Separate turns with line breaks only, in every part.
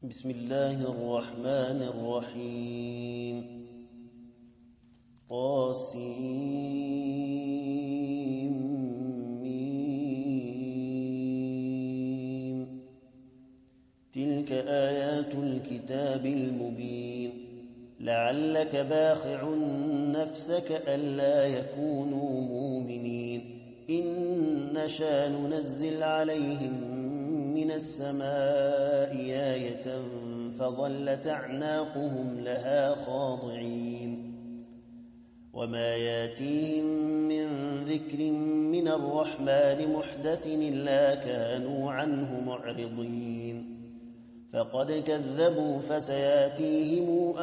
بسم الله الرحمن الرحيم طاسيم تلك آيات الكتاب المبين لعلك باخع نفسك ألا يكونوا مؤمنين إن نشأ ننزل عليهم من السماء آية فظلت أعناقهم لها خاضعين وما ياتيهم من ذكر من الرحمن محدث إلا كانوا عنه معرضين فقد كذبوا فسياتيهم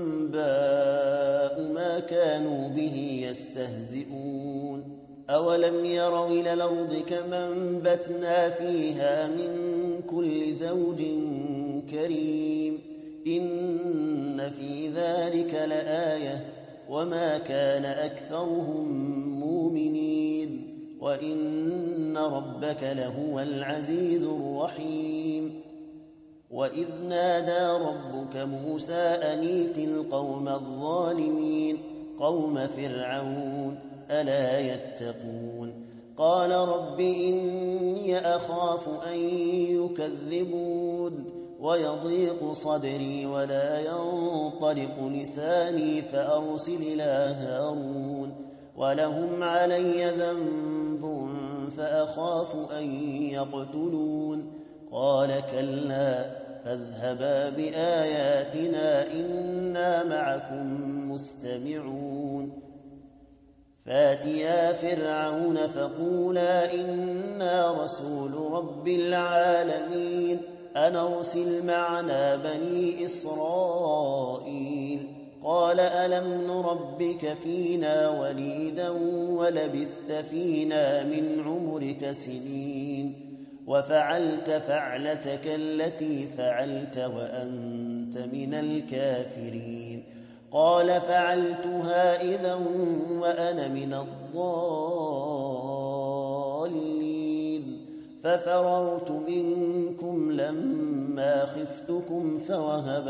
أنباء ما كانوا به يستهزئون أولم يروا إلى الأرض كما أنبتنا فيها من كل زوج كريم إن في ذلك لآية وما كان أكثرهم مؤمنين وإن ربك لهو العزيز الرحيم وإذ نادى ربك موسى أن ائت القوم الظالمين قوم فرعون ألا يتقون قال رب إني أخاف أن يكذبون ويضيق صدري ولا ينطلق لساني فأرسل إلى هارون ولهم علي ذنب فأخاف أن يقتلون قال كلا فاذهبا بآياتنا إنا معكم مستمعون فاتيا فرعون فقولا إنا رسول رب العالمين أن أرسل معنا بني إسرائيل قال ألم نربك فينا وليدا ولبثت فينا من عمرك سنين وفعلت فعلتك التي فعلت وأنت من الكافرين قال فعلتها إذا وأنا من الضالين ففررت منكم لما خفتكم فوهب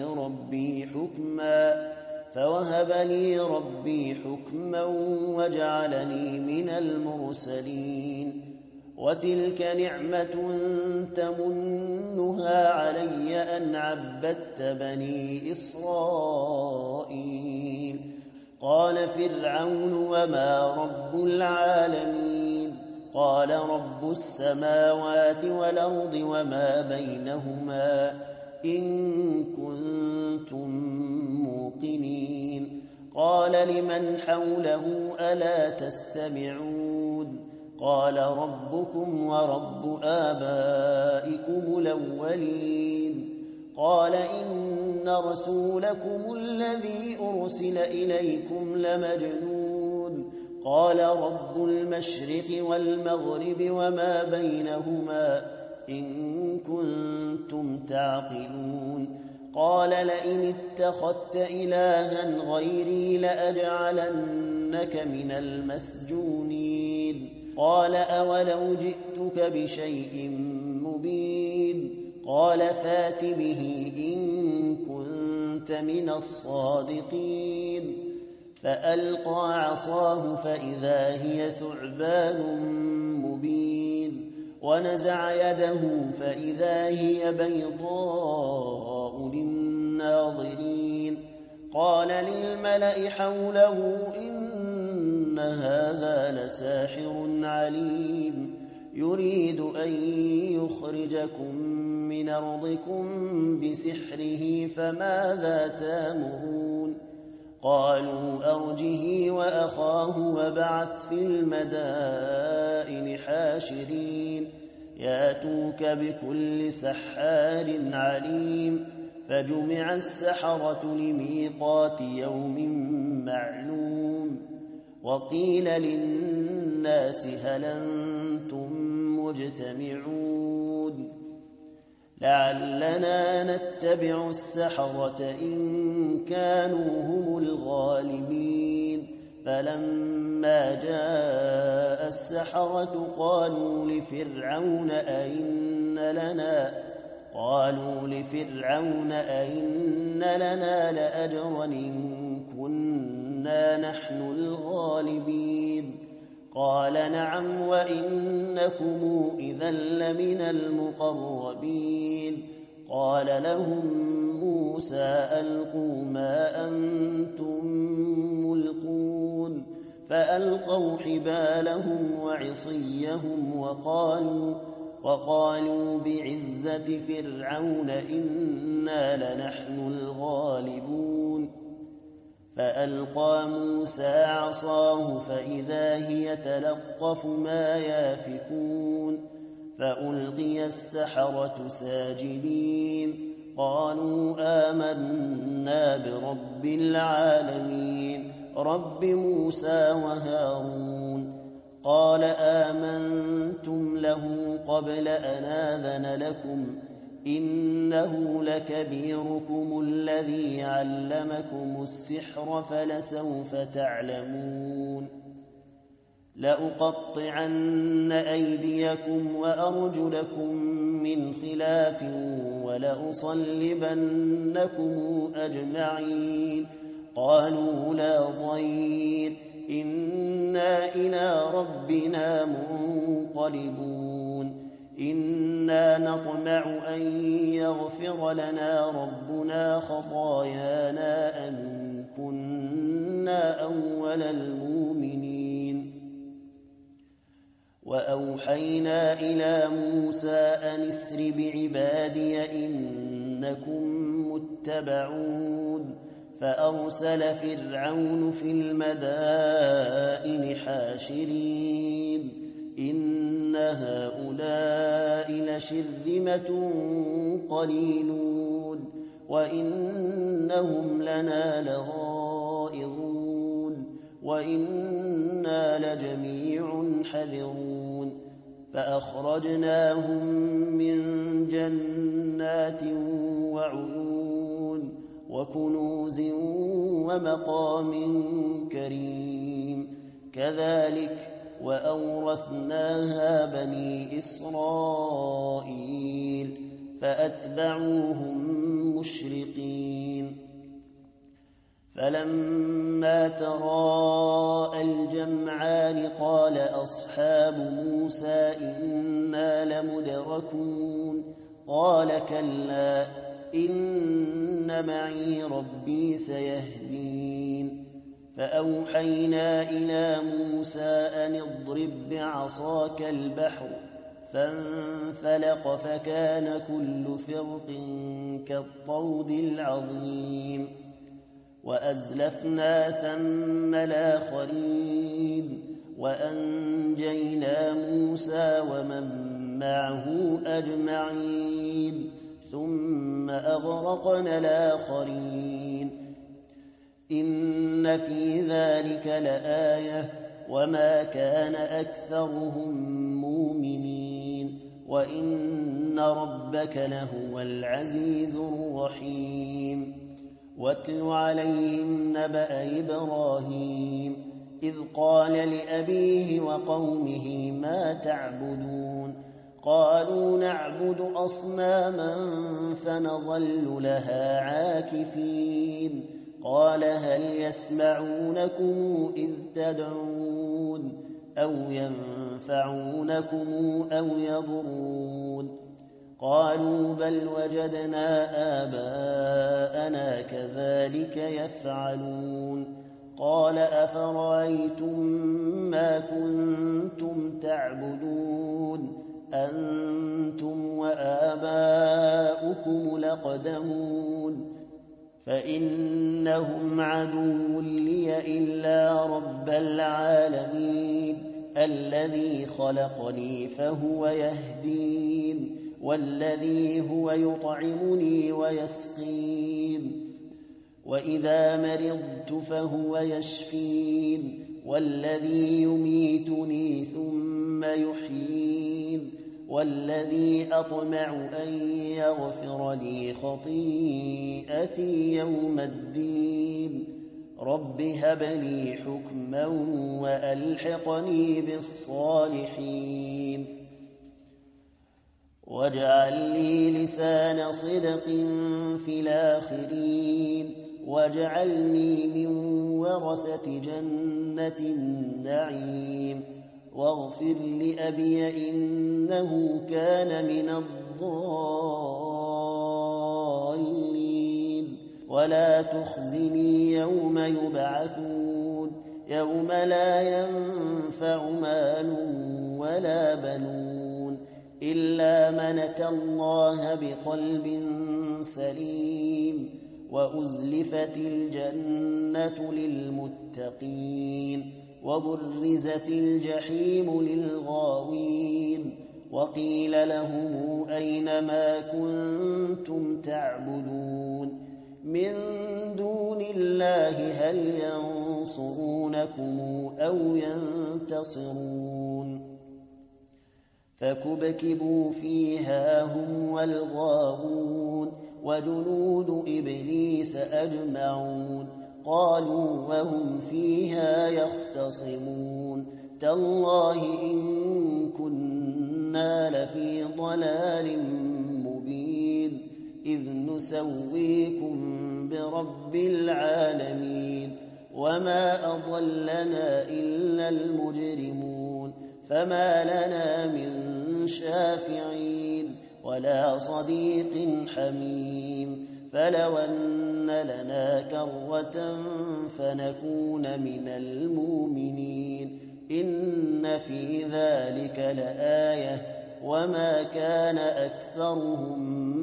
لي ربي حكما وجعلني من المرسلين وتلك نعمة تمنها علي أن عبدت بني إسرائيل قال فرعون وما رب العالمين قال رب السماوات والأرض وما بينهما إن كنتم موقنين قال لمن حوله ألا تستمعون قال ربكم ورب آبائكم الأولين قال إن رسولكم الذي أرسل إليكم لمجنون قال رب المشرق والمغرب وما بينهما إن كنتم تعقلون قال لئن اتخذت إلها غيري لأجعلنك من المسجونين قال أولو جئتك بشيء مبين قال فات به إن كنت من الصادقين فألقى عصاه فإذا هي ثعبان مبين ونزع يده فإذا هي بيضاء للناظرين قال للملأ حوله إن هذا لساحر عليم يريد أن يخرجكم من أرضكم بسحره فماذا تأمرون قالوا أرجه وأخاه وابعث في المدائن حاشرين ياتوك بكل سحار عليم فجمع السحرة لميقات يوم معلوم وقيل للناس هل أنتم مجتمعون لعلنا نتبع السحرة إن كانوا هم الغالبين فلما جاء السحرة قالوا لفرعون أئن لنا قالوا لفرعون أئن لنا لأجرا إن كنا نحن الغالبين قال نعم وإنكم إذا لمن المقربين قال لهم موسى ألقوا ما أنتم ملقون فألقوا حبالهم وعصيهم وقالوا بعزة فرعون إنا لنحن الغالبون فألقى موسى عصاه فإذا هي تلقف ما يافكون فألقي السحرة ساجدين قالوا آمنا برب العالمين رب موسى وهارون قال آمنتم له قبل أن آذن لكم إنه لكبيركم الذي علمكم السحر فلسوف تعلمون لأقطعن أيديكم وأرجلكم من خلاف ولأصلبنكم أجمعين قالوا لا ضير إنا إلى ربنا منقلبون إنا نطمع أن يغفر لنا ربنا خطايانا أن كنا أول المؤمنين وأوحينا إلى موسى أن اسر بعبادي إنكم متبعون فأرسل فرعون في المدائن حاشرين إن هؤلاء لشرذمة قليلون وإنهم لنا لغائظون وإنا لجميع حذرون فأخرجناهم من جنات وعيون وكنوز ومقام كريم كذلك وأورثناها بني إسرائيل فأتبعوهم مشرقين فلما تراءى الجمعان قال أصحاب موسى إنا لمدركون قال كلا إن معي ربي سيهدين فأوحينا إلى موسى أن اضرب بعصاك البحر فانفلق فكان كل فرق كالطود العظيم وأزلفنا ثم الآخرين وأنجينا موسى ومن معه أجمعين ثم أغرقنا الآخرين إن في ذلك لآية وما كان أكثرهم مؤمنين وإن ربك لهو العزيز الرحيم واتل عليهم نبأ إبراهيم إذ قال لأبيه وقومه ما تعبدون قالوا نعبد أصناما فنظل لها عاكفين قال هل يسمعونكم إذ تدعون أو ينفعونكم أو يضرون قالوا بل وجدنا آباءنا كذلك يفعلون قال أفرأيتم ما كنتم تعبدون أنتم وآباؤكم الأقدمون فإنهم عدو لي إلا رب العالمين الذي خلقني فهو يهدين والذي هو يطعمني ويسقين وإذا مرضت فهو يشفين والذي يميتني ثم يحيين والذي أطمع أن يغفر لي خطيئتي يوم الدين رب هب لي حكما وألحقني بالصالحين واجعل لي لسان صدق في الآخرين واجعلني من ورثة جنة النعيم واغفر لأبي إنه كان من الضالين ولا تخزني يوم يبعثون يوم لا ينفع مال ولا بنون إلا من أتى الله بقلب سليم وأزلفت الجنة للمتقين وبرزت الجحيم للغاوين وقيل لهم أين ما كنتم تعبدون من دون الله هل ينصرونكم أو ينتصرون فكبكبوا فيها هم والغاوون وجنود إبليس أجمعون قالوا وهم فيها يختصمون تالله إن كنا لفي ضلال مبين إذ نسويكم برب العالمين وما أضلنا إلا المجرمون فما لنا من شافعين ولا صديق حميم فلو أن لنا كرة فنكون من المؤمنين إن في ذلك لآية وما كان أكثرهم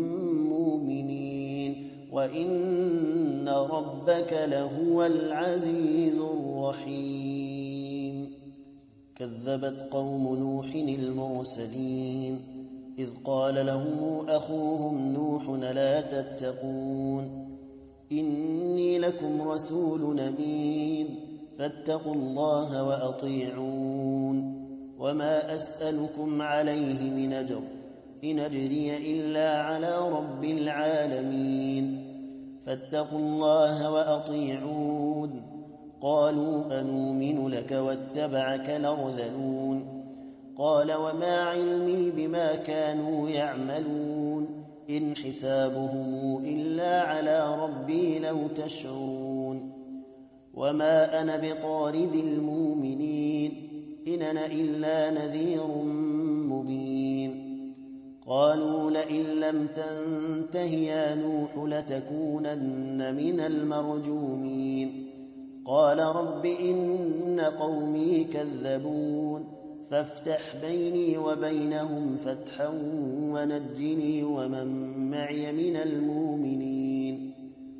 مؤمنين وإن ربك لهو العزيز الرحيم كذبت قوم نوح المرسلين إذ قال لهم أخوهم نوح لا تتقون إني لكم رسول أمين فاتقوا الله وأطيعون وما أسألكم عليه من أجر إن أجري إلا على رب العالمين فاتقوا الله وأطيعون قالوا أنؤمن لك واتبعك الأرذلون قال وما علمي بما كانوا يعملون إن حسابهم إلا على ربي لو تشعرون وما أنا بطارد المؤمنين إن أنا إلا نذير مبين قالوا لئن لم تنته يا نوح لتكونن من المرجومين قال رب إن قومي كذبون فافتح بيني وبينهم فتحا ونجني ومن معي من المؤمنين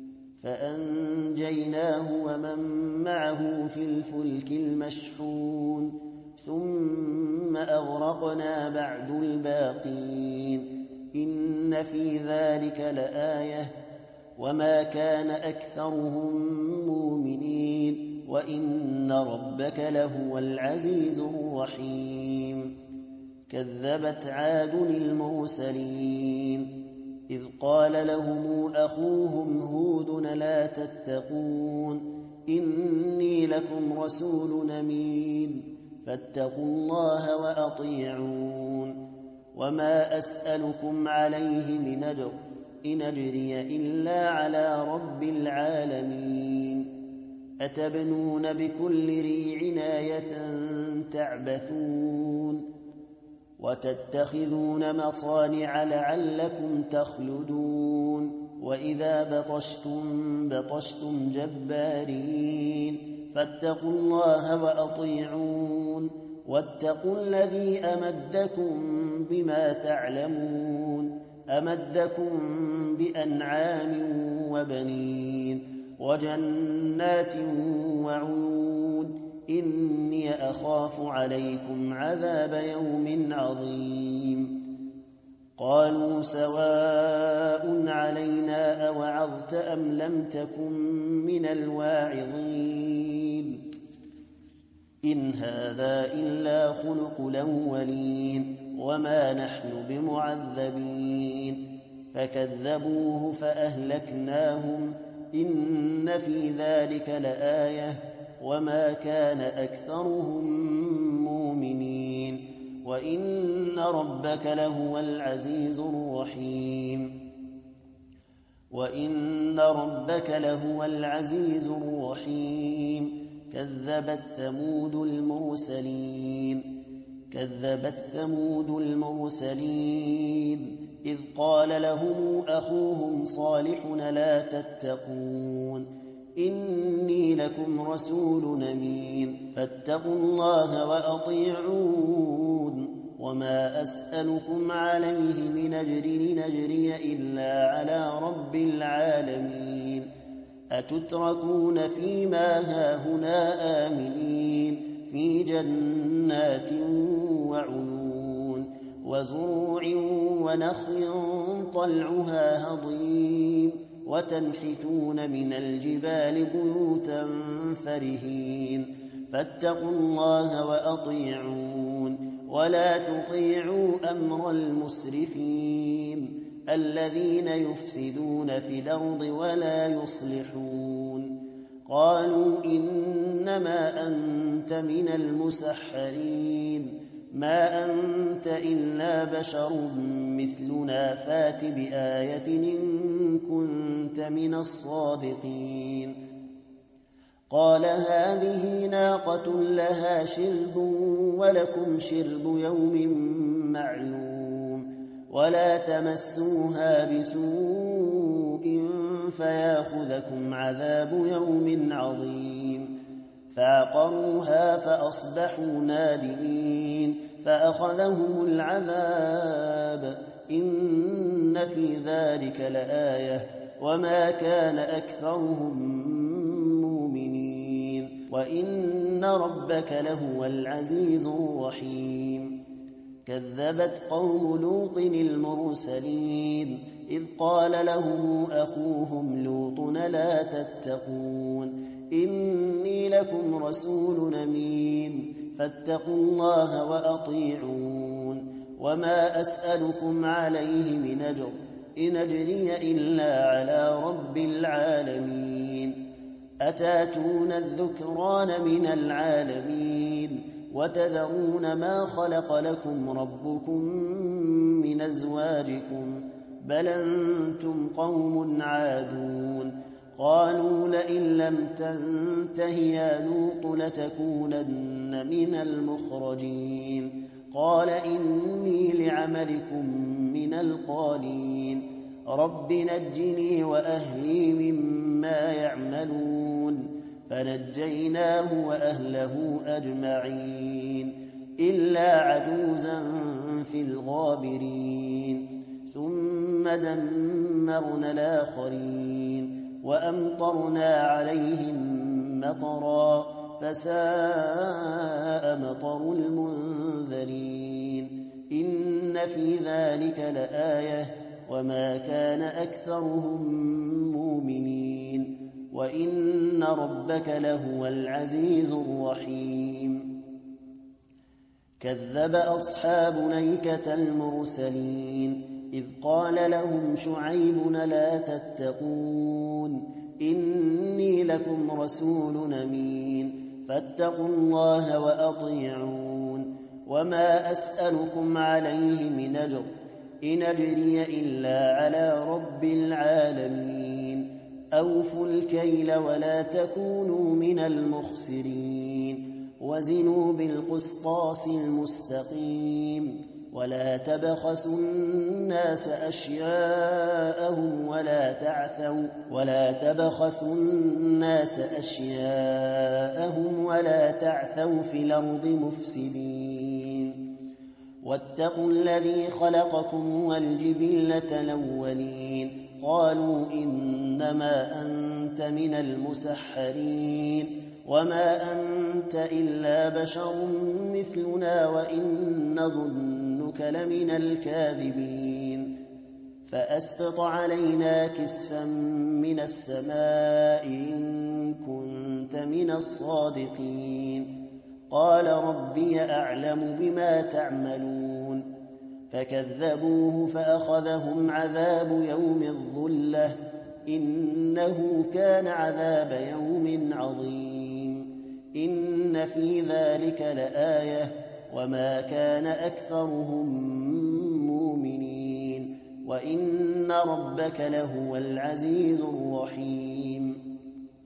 فأنجيناه ومن معه في الفلك المشحون ثم أغرقنا بعد الباقين إن في ذلك لآية وما كان أكثرهم مؤمنين وإن ربك لهو العزيز الرحيم كذبت عاد المرسلين إذ قال لهم أخوهم هود لا تتقون إني لكم رسول أمين فاتقوا الله وأطيعون وما أسألكم عليه من أجر إن أجري إلا على رب العالمين أتبنون بكل ريع آية تعبثون وتتخذون مصانع لعلكم تخلدون وإذا بطشتم جبارين فاتقوا الله وأطيعون واتقوا الذي أمدكم بما تعلمون أمدكم بأنعام وبنين وجنات وعيون إني أخاف عليكم عذاب يوم عظيم قالوا سواء علينا أوعظت أم لم تكن من الواعظين إن هذا إلا خلق الأولين وما نحن بمعذبين فكذبوه فأهلكناهم إن في ذلك لآية وما كان أكثرهم مؤمنين وإن ربك لهو العزيز الرحيم وإن ربك لهو العزيز الرحيم كذبت ثمود المرسلين إذ قال لهم أخوهم صالح لا تتقون إني لكم رسول أمين فاتقوا الله وأطيعون وما أسألكم عليه من أجر نجري إلا على رب العالمين أتتركون فيما هاهنا آمنين في جنات وعيون وزروع ونخل طلعها هضيم وتنحتون من الجبال بيوتا فرهين فاتقوا الله وأطيعون ولا تطيعوا أمر المسرفين الذين يفسدون في الأرض ولا يصلحون قالوا إنما أنت من المسحرين ما أنت إلا بشر مثلنا فات بآية إن كنت من الصادقين قال هذه ناقة لها شرب ولكم شرب يوم معلوم ولا تمسوها بسوء فياخذكم عذاب يوم عظيم فعقروها فأصبحوا نادمين فأخذهم العذاب إن في ذلك لآية وما كان أكثرهم مؤمنين وإن ربك لهو العزيز الرحيم كذبت قوم لوط المرسلين إذ قال لهم أخوهم لوط لا تتقون إني لكم رسول أمين فاتقوا الله وأطيعون وما أسألكم عليه من أجر إن أجري إلا على رب العالمين أتاتون الذكران من العالمين وتذرون ما خلق لكم ربكم من أزواجكم بل أنتم قوم عادون قالوا لئن لم تنته يا لوط لتكونن من المخرجين قال إني لعملكم من القالين رب نجني وأهلي مما يعملون فنجيناه وأهله أجمعين إلا عجوزا في الغابرين ثم دمرنا الآخرين وأمطرنا عليهم مطرا فساء مطر المنذرين إن في ذلك لآية وما كان أكثرهم مؤمنين وإن ربك لهو العزيز الرحيم كذب أصحاب نيكة المرسلين إذ قال لهم شعيب لا تتقون إني لكم رسول أمين فاتقوا الله وأطيعون وما أسألكم عليه من أجر إن أجري إلا على رب العالمين أوفوا الكيل ولا تكونوا من المخسرين وزنوا بالقسطاس المستقيم ولا تبخسوا الناس أشياءهم ولا تعثوا في الأرض مفسدين واتقوا الذي خلقكم والجبلة الأولين قالوا إنما أنت من المسحرين وما أنت إلا بشر مثلنا وإن نظنك لمن الكاذبين فأسقط علينا كسفا من السماء إن كنت من الصادقين قال ربي أعلم بما تعملون فكذبوه فأخذهم عذاب يوم الظلة إنه كان عذاب يوم عظيم إن في ذلك لآية وما كان أكثرهم مؤمنين وإن ربك لهو العزيز الرحيم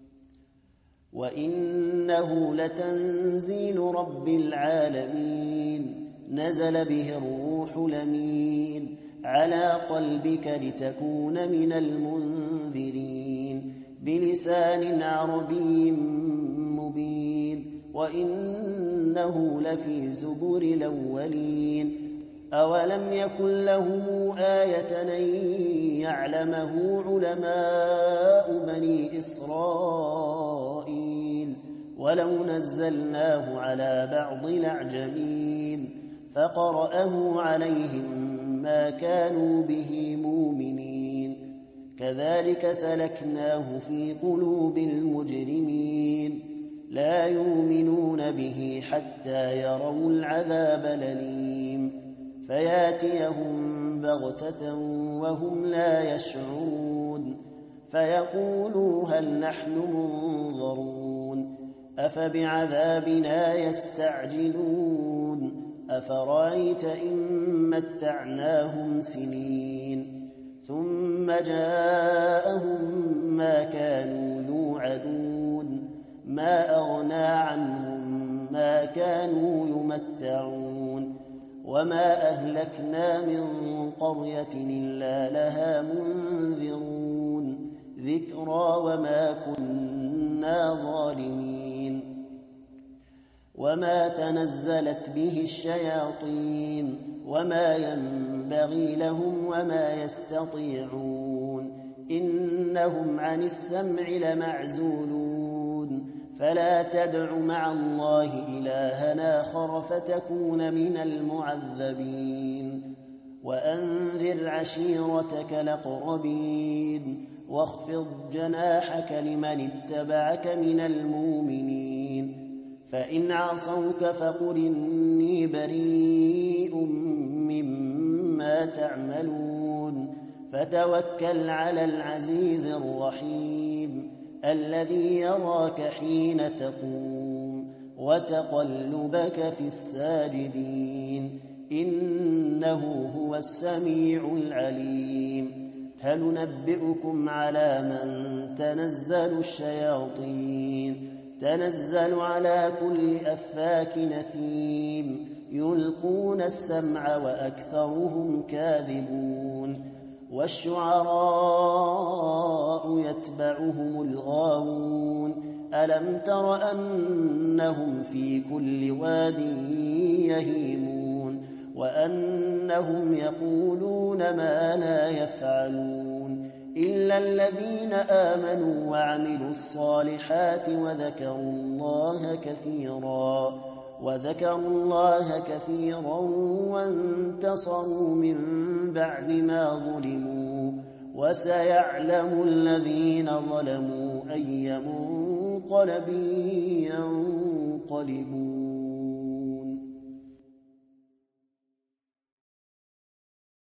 وإنه لتنزيل رب العالمين نزل به الروح الأمين على قلبك لتكون من المنذرين بلسان عربي مبين وإنه لفي زبر الأولين أولم يكن لهم آية أن يعلمه علماء بني إسرائيل ولو نزلناه على بعض الأعجمين فقرأه عليهم ما كانوا به مؤمنين كذلك سلكناه في قلوب المجرمين لا يؤمنون به حتى يروا العذاب الأليم فياتيهم بغتة وهم لا يشعرون فيقولوا هل نحن منظرون أفبعذابنا يستعجلون أفرأيت إن متعناهم سنين ثم جاءهم ما كانوا يوعدون ما أغنى عنهم ما كانوا يمتعون وما أهلكنا من قرية إلا لها منذرون ذكرى وما كنا ظالمين وما تنزلت به الشياطين وما ينبغي لهم وما يستطيعون إنهم عن السمع لمعزولون فلا تدع مع الله إلها آخر فتكون من المعذبين وأنذر عشيرتك الأقربين واخفض جناحك لمن اتبعك من المؤمنين فإن عصوك فقل إني بريء مما تعملون فتوكل على العزيز الرحيم الذي يراك حين تقوم وتقلبك في الساجدين إنه هو السميع العليم هل ننبئكم على من تنزل الشياطين تنزل على كل أفاك نثيم يلقون السمع وأكثرهم كاذبون والشعراء يتبعهم الغاوون ألم تر أنهم في كل واد يهيمون وأنهم يقولون ما لا يفعلون إلا الذين آمنوا وعملوا الصالحات وذكروا الله كثيرا وانتصروا من بعد ما ظلموا وسيعلم الذين ظلموا أي منقلب ينقلبون